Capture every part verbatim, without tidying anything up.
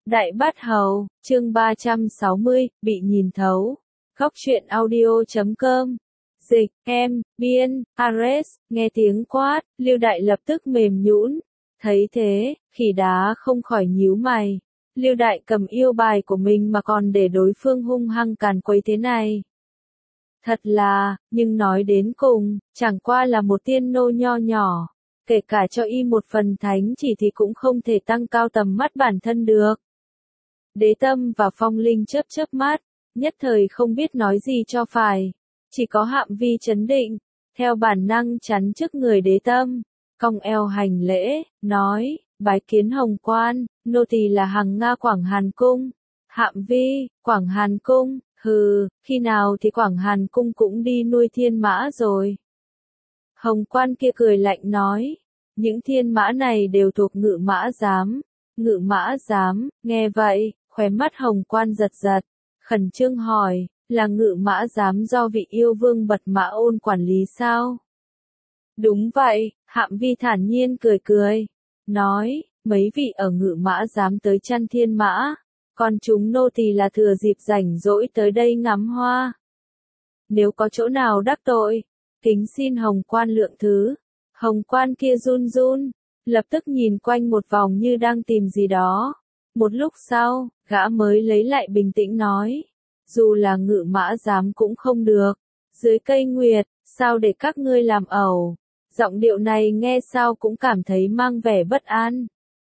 Đại Bát Hầu, chương ba trăm sáu mươi, bị nhìn thấu. Góc truyện audio chấm com. Dịch, em, biên, Ares, nghe tiếng quát, Lưu Đại lập tức mềm nhũn. Thấy thế, khỉ đá không khỏi nhíu mày. Lưu Đại cầm yêu bài của mình mà còn để đối phương hung hăng càn quấy thế này. Thật là, nhưng nói đến cùng, chẳng qua là một tiên nô nho nhỏ. Kể cả cho y một phần thánh chỉ thì cũng không thể tăng cao tầm mắt bản thân được. Đế Tâm và Phong Linh chớp chớp mắt, nhất thời không biết nói gì cho phải. Chỉ có Hạm Vi trấn định, theo bản năng chắn trước người Đế Tâm, cong eo hành lễ, nói, bái kiến Hồng Quan, nô tỳ là Hằng Nga Quảng Hàn Cung. Hạm Vi, Quảng Hàn Cung, hừ, khi nào thì Quảng Hàn Cung cũng đi nuôi thiên mã rồi. Hồng Quan kia cười lạnh nói, những thiên mã này đều thuộc Ngự Mã Giám. Ngự Mã Giám, nghe vậy, khóe mắt Hồng Quan giật giật, khẩn trương hỏi, là Ngự Mã Giám do vị yêu vương Bật Mã Ôn quản lý sao? Đúng vậy, Hạm Vi thản nhiên cười cười, nói, mấy vị ở Ngự Mã Giám tới chăn thiên mã, còn chúng nô tỳ là thừa dịp rảnh rỗi tới đây ngắm hoa. Nếu có chỗ nào đắc tội, kính xin Hồng Quan lượng thứ. Hồng Quan kia run run, lập tức nhìn quanh một vòng như đang tìm gì đó. Một lúc sau, gã mới lấy lại bình tĩnh nói, dù là Ngự Mã Giám cũng không được. Dưới cây nguyệt, sao để các ngươi làm ẩu? Giọng điệu này nghe sao cũng cảm thấy mang vẻ bất an.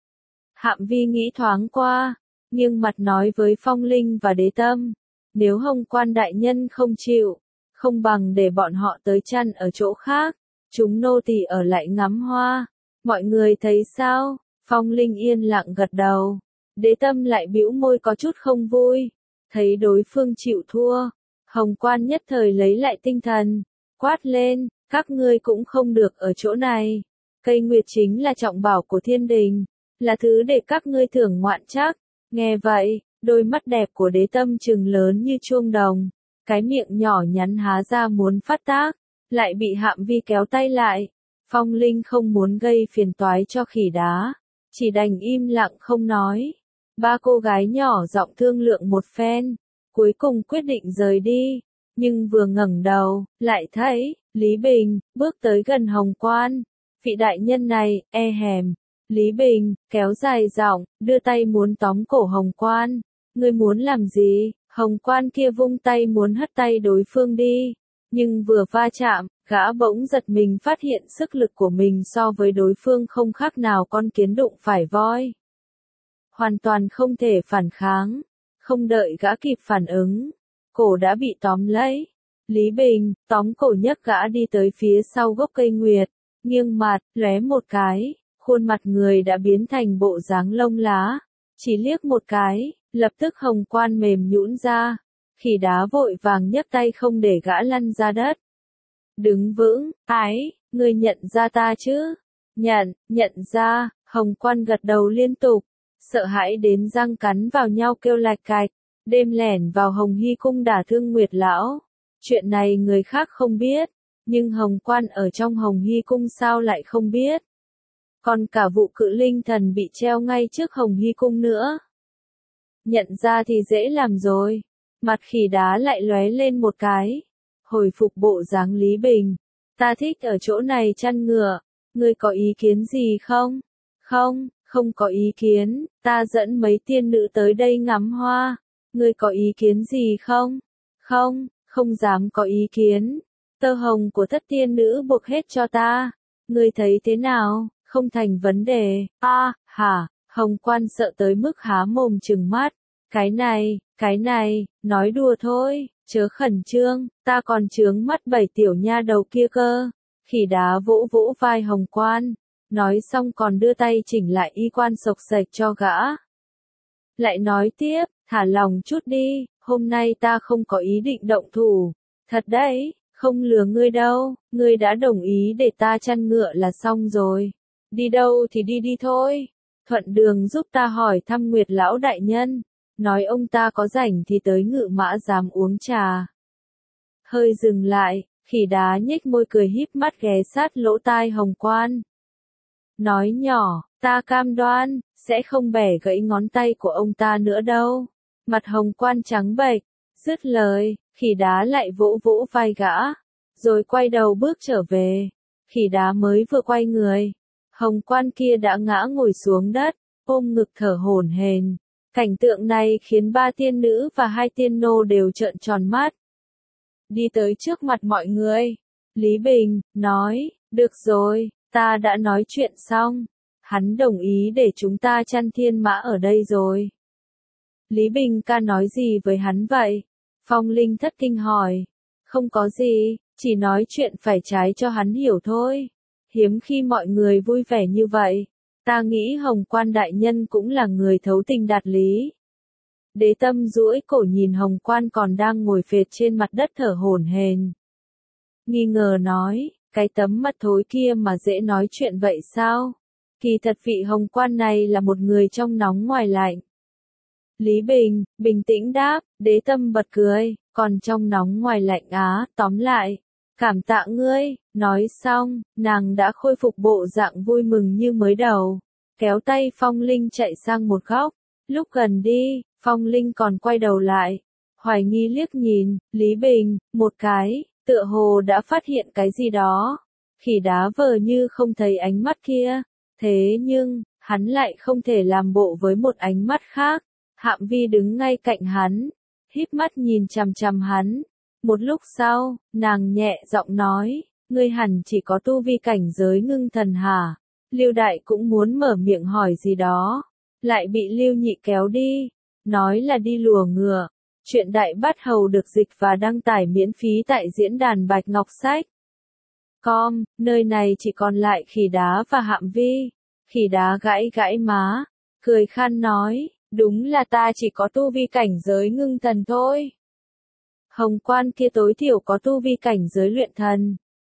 Hạm Vi nghĩ thoáng qua, nghiêng mặt nói với Phong Linh và Đế Tâm, nếu Hồng Quan đại nhân không chịu, không bằng để bọn họ tới chăn ở chỗ khác, chúng nô tỳ ở lại ngắm hoa. Mọi người thấy sao? Phong Linh yên lặng gật đầu. Đế Tâm lại bĩu môi có chút không vui. Thấy đối phương chịu thua, Hồng Quan nhất thời lấy lại tinh thần, quát lên, các ngươi cũng không được ở chỗ này. Cây nguyệt chính là trọng bảo của thiên đình, là thứ để các ngươi thưởng ngoạn chắc. Nghe vậy, đôi mắt đẹp của Đế Tâm trừng lớn như chuông đồng, cái miệng nhỏ nhắn há ra muốn phát tác, lại bị Hạm Vi kéo tay lại. Phong Linh không muốn gây phiền toái cho khỉ đá, chỉ đành im lặng không nói. Ba cô gái nhỏ giọng thương lượng một phen, cuối cùng quyết định rời đi, nhưng vừa ngẩng đầu, lại thấy, Lý Bình, bước tới gần Hồng Quan. Vị đại nhân này, e hèm. Lý Bình, kéo dài giọng, đưa tay muốn tóm cổ Hồng Quan. Ngươi muốn làm gì? Hồng Quan kia vung tay muốn hất tay đối phương đi. Nhưng vừa va chạm, gã bỗng giật mình phát hiện sức lực của mình so với đối phương không khác nào con kiến đụng phải voi. Hoàn toàn không thể phản kháng, không đợi gã kịp phản ứng, cổ đã bị tóm lấy. Lý Bình, tóm cổ nhấc gã đi tới phía sau gốc cây nguyệt, nghiêng mặt, lóe một cái, khuôn mặt người đã biến thành bộ dáng lông lá. Chỉ liếc một cái, lập tức Hồng Quan mềm nhũn ra, khỉ đá vội vàng nhấc tay không để gã lăn ra đất. Đứng vững, ái, ngươi nhận ra ta chứ? Nhận, nhận ra, Hồng Quan gật đầu liên tục. Sợ hãi đến răng cắn vào nhau kêu lạch cạch, đêm lẻn vào Hồng Hy Cung đả thương Nguyệt Lão. Chuyện này người khác không biết, nhưng Hồng Quan ở trong Hồng Hy Cung sao lại không biết. Còn cả vụ Cự Linh Thần bị treo ngay trước Hồng Hy Cung nữa. Nhận ra thì dễ làm rồi, mặt khỉ đá lại lóe lên một cái, hồi phục bộ dáng Lý Bình. Ta thích ở chỗ này chăn ngựa, ngươi có ý kiến gì không? Không. Không có ý kiến, ta dẫn mấy tiên nữ tới đây ngắm hoa. Ngươi có ý kiến gì không? Không, không dám có ý kiến. Tơ hồng của thất tiên nữ buộc hết cho ta. Ngươi thấy thế nào? Không thành vấn đề. A, à, hả? Hồng Quan sợ tới mức há mồm trừng mắt. Cái này, cái này, nói đùa thôi, chớ khẩn trương, ta còn chướng mắt bảy tiểu nha đầu kia cơ. Khỉ đá vỗ vỗ vai Hồng Quan. Nói xong còn đưa tay chỉnh lại y quan xộc xệch cho gã. Lại nói tiếp, thả lòng chút đi, hôm nay ta không có ý định động thủ. Thật đấy, không lừa ngươi đâu, ngươi đã đồng ý để ta chăn ngựa là xong rồi. Đi đâu thì đi đi thôi. Thuận đường giúp ta hỏi thăm Nguyệt Lão đại nhân, nói ông ta có rảnh thì tới Ngự Mã Giám uống trà. Hơi dừng lại, khỉ đá nhếch môi cười híp mắt ghé sát lỗ tai Hồng Quan. Nói nhỏ, ta cam đoan, sẽ không bẻ gãy ngón tay của ông ta nữa đâu. Mặt Hồng Quan trắng bệch, dứt lời, khỉ đá lại vỗ vỗ vai gã, rồi quay đầu bước trở về. Khỉ đá mới vừa quay người, Hồng Quan kia đã ngã ngồi xuống đất, ôm ngực thở hổn hển. Cảnh tượng này khiến ba tiên nữ và hai tiên nô đều trợn tròn mắt. Đi tới trước mặt mọi người, Lý Bình nói, được rồi, ta đã nói chuyện xong. Hắn đồng ý để chúng ta chăn thiên mã ở đây rồi. Lý Bình ca nói gì với hắn vậy? Phong Linh thất kinh hỏi. Không có gì, chỉ nói chuyện phải trái cho hắn hiểu thôi. Hiếm khi mọi người vui vẻ như vậy. Ta nghĩ Hồng Quan đại nhân cũng là người thấu tình đạt lý. Đế Tâm duỗi cổ nhìn Hồng Quan còn đang ngồi phệt trên mặt đất thở hổn hển. Nghi ngờ nói, cái tấm mặt thối kia mà dễ nói chuyện vậy sao? Kỳ thật vị Hồng Quan này là một người trong nóng ngoài lạnh. Lý Bình, bình tĩnh đáp, Đế Tâm bật cười, còn trong nóng ngoài lạnh á, tóm lại. Cảm tạ ngươi, nói xong, nàng đã khôi phục bộ dạng vui mừng như mới đầu. Kéo tay Phong Linh chạy sang một góc. Lúc gần đi, Phong Linh còn quay đầu lại. Hoài nghi liếc nhìn, Lý Bình, một cái, tựa hồ đã phát hiện cái gì đó. Khỉ đá vờ như không thấy ánh mắt kia. Thế nhưng, hắn lại không thể làm bộ với một ánh mắt khác. Hạm Vi đứng ngay cạnh hắn, híp mắt nhìn chằm chằm hắn. Một lúc sau, nàng nhẹ giọng nói, ngươi hẳn chỉ có tu vi cảnh giới ngưng thần hả? Lưu Đại cũng muốn mở miệng hỏi gì đó, lại bị Lưu Nhị kéo đi, nói là đi lùa ngựa. Chuyện Đại Bát Hầu được dịch và đăng tải miễn phí tại diễn đàn Bạch Ngọc Sách. Com, nơi này chỉ còn lại Khỉ Đá và Hạm Vi. Khỉ Đá gãi gãi má, cười khan nói, đúng là ta chỉ có tu vi cảnh giới ngưng thần thôi. Hồng Quan kia tối thiểu có tu vi cảnh giới luyện thần.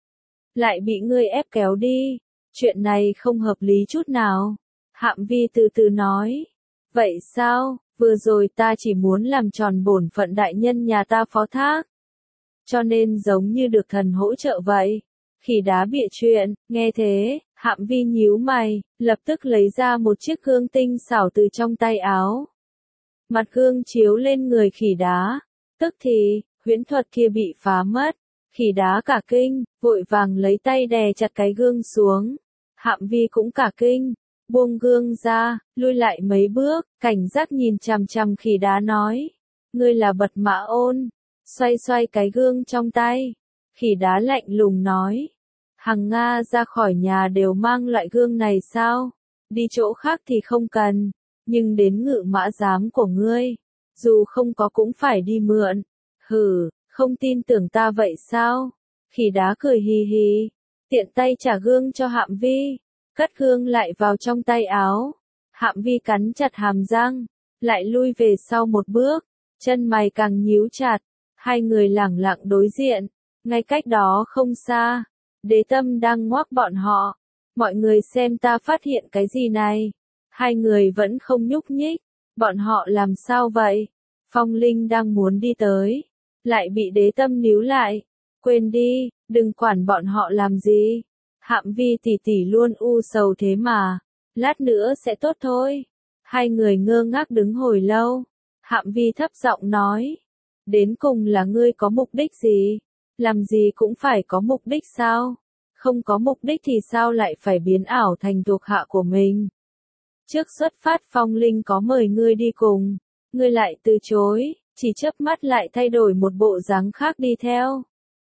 Lại bị ngươi ép kéo đi, chuyện này không hợp lý chút nào. Hạm Vi từ từ nói, vậy sao, vừa rồi ta chỉ muốn làm tròn bổn phận đại nhân nhà ta phó thác. Cho nên giống như được thần hỗ trợ vậy. Khỉ Đá bịa chuyện, nghe thế, Hạm Vi nhíu mày, lập tức lấy ra một chiếc gương tinh xảo từ trong tay áo. Mặt gương chiếu lên người Khỉ Đá, tức thì, huyễn thuật kia bị phá mất. Khỉ Đá cả kinh, vội vàng lấy tay đè chặt cái gương xuống. Hạm Vi cũng cả kinh, buông gương ra, lui lại mấy bước, cảnh giác nhìn chằm chằm Khỉ Đá nói, ngươi là Bật Mã Ôn. Xoay xoay cái gương trong tay, Khỉ Đá lạnh lùng nói, Hằng Nga ra khỏi nhà đều mang loại gương này sao? Đi chỗ khác thì không cần, nhưng đến Ngự Mã Giám của ngươi, dù không có cũng phải đi mượn. Hừ, không tin tưởng ta vậy sao? Khỉ Đá cười hì hì, tiện tay trả gương cho Hạm Vi, cất gương lại vào trong tay áo. Hạm Vi cắn chặt hàm răng, lại lui về sau một bước, chân mày càng nhíu chặt. Hai người lẳng lặng đối diện, ngay cách đó không xa, Đế Tâm đang ngoác bọn họ. Mọi người xem ta phát hiện cái gì này? Hai người vẫn không nhúc nhích, bọn họ làm sao vậy? Phong Linh đang muốn đi tới, lại bị Đế Tâm níu lại. Quên đi, đừng quản bọn họ làm gì. Hạm Vi tỷ tỷ luôn u sầu thế mà, lát nữa sẽ tốt thôi. Hai người ngơ ngác đứng hồi lâu. Hạm Vi thấp giọng nói, đến cùng là ngươi có mục đích gì? Làm gì cũng phải có mục đích sao? Không có mục đích thì sao lại phải biến ảo thành thuộc hạ của mình? Trước xuất phát Phong Linh có mời ngươi đi cùng, ngươi lại từ chối, chỉ chớp mắt lại thay đổi một bộ dáng khác đi theo.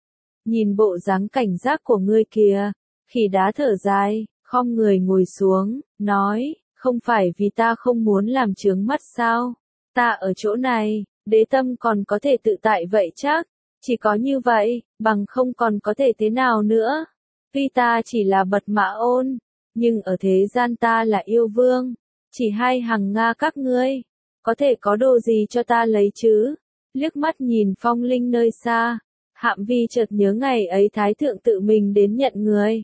Nhìn bộ dáng cảnh giác của ngươi kìa, Khỉ Đá thở dài, khom người ngồi xuống, nói, không phải vì ta không muốn làm chướng mắt sao? Ta ở chỗ này, Đế Tâm còn có thể tự tại vậy chắc, chỉ có như vậy, bằng không còn có thể thế nào nữa. Tuy ta chỉ là Bật Mã Ôn, nhưng ở thế gian ta là yêu vương, chỉ hai Hằng Nga các ngươi, có thể có đồ gì cho ta lấy chứ? Liếc mắt nhìn Phong Linh nơi xa, Hạm Vi chợt nhớ ngày ấy Thái Thượng tự mình đến nhận người.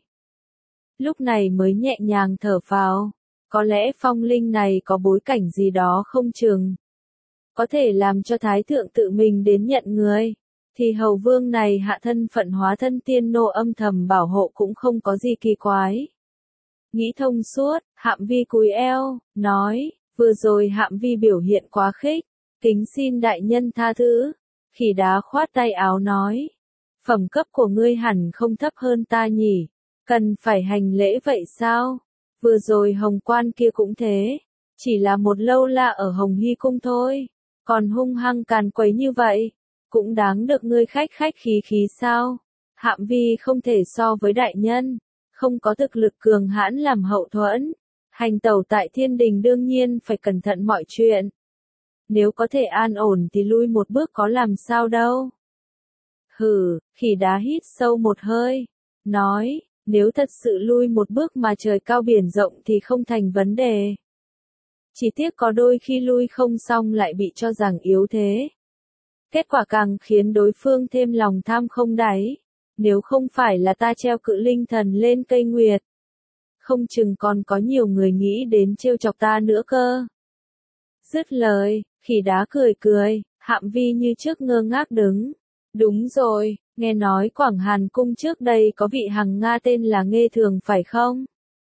Lúc này mới nhẹ nhàng thở phào, có lẽ Phong Linh này có bối cảnh gì đó không chừng. Có thể làm cho Thái Thượng tự mình đến nhận người, thì Hầu Vương này hạ thân phận hóa thân tiên nô âm thầm bảo hộ cũng không có gì kỳ quái. Nghĩ thông suốt, Hạm Vi cúi eo, nói, vừa rồi Hạm Vi biểu hiện quá khích, kính xin đại nhân tha thứ. Khỉ đá khoát tay áo nói, phẩm cấp của ngươi hẳn không thấp hơn ta nhỉ, cần phải hành lễ vậy sao? Vừa rồi Hồng Quan kia cũng thế, chỉ là một lâu la ở Hồng Hy Cung thôi, còn hung hăng càn quấy như vậy, cũng đáng được ngươi khách khách khí khí sao? Hạm Vi không thể so với đại nhân, không có thực lực cường hãn làm hậu thuẫn, hành tẩu tại thiên đình đương nhiên phải cẩn thận mọi chuyện. Nếu có thể an ổn thì lui một bước có làm sao đâu. Hừ, khỉ đá hít sâu một hơi, nói, nếu thật sự lui một bước mà trời cao biển rộng thì không thành vấn đề. Chỉ tiếc có đôi khi lui không xong lại bị cho rằng yếu thế. Kết quả càng khiến đối phương thêm lòng tham không đáy. Nếu không phải là ta treo cự linh thần lên cây nguyệt, không chừng còn có nhiều người nghĩ đến trêu chọc ta nữa cơ. Dứt lời, khỉ đá cười cười, Hạm Vi như trước ngơ ngác đứng. Đúng rồi, nghe nói Quảng Hàn Cung trước đây có vị hằng Nga tên là Nghê Thường phải không?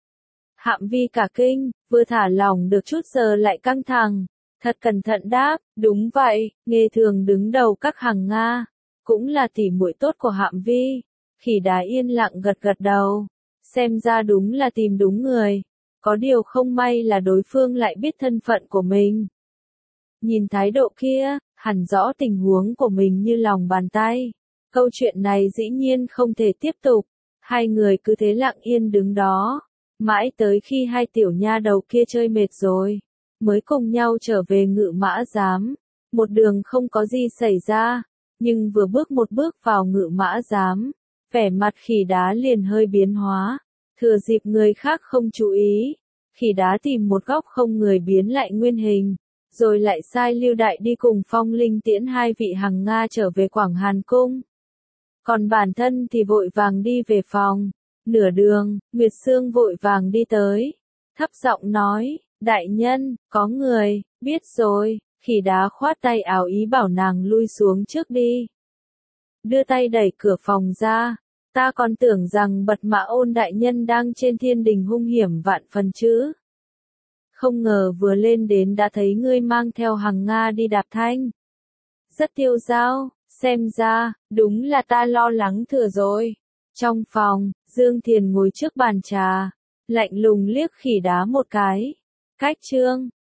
Hạm Vi cả kinh, vừa thả lỏng được chút giờ lại căng thẳng, thật cẩn thận đáp, đúng vậy, Nghê Thường đứng đầu các hằng Nga, cũng là tỉ muội tốt của Hạm Vi. Khỉ đá yên lặng gật gật đầu, xem ra đúng là tìm đúng người, có điều không may là đối phương lại biết thân phận của mình. Nhìn thái độ kia, hẳn rõ tình huống của mình như lòng bàn tay. Câu chuyện này dĩ nhiên không thể tiếp tục, hai người cứ thế lặng yên đứng đó, mãi tới khi hai tiểu nha đầu kia chơi mệt rồi, mới cùng nhau trở về Ngự Mã Giám. Một đường không có gì xảy ra, nhưng vừa bước một bước vào Ngự Mã Giám, vẻ mặt khỉ đá liền hơi biến hóa, thừa dịp người khác không chú ý, khỉ đá tìm một góc không người biến lại nguyên hình, rồi lại sai Lưu Đại đi cùng Phong Linh tiễn hai vị hằng Nga trở về Quảng Hàn Cung. Còn bản thân thì vội vàng đi về phòng, nửa đường, Nguyệt Sương vội vàng đi tới, thấp giọng nói, đại nhân, có người, biết rồi, khỉ đá khoát tay áo ý bảo nàng lui xuống trước đi. Đưa tay đẩy cửa phòng ra, ta còn tưởng rằng Bật Mã Ôn đại nhân đang trên thiên đình hung hiểm vạn phần chứ. Không ngờ vừa lên đến đã thấy ngươi mang theo hằng Nga đi đạp thanh. Rất tiêu dao, xem ra, đúng là ta lo lắng thừa rồi. Trong phòng, Dương Thiền ngồi trước bàn trà, lạnh lùng liếc khỉ đá một cái. Cách chương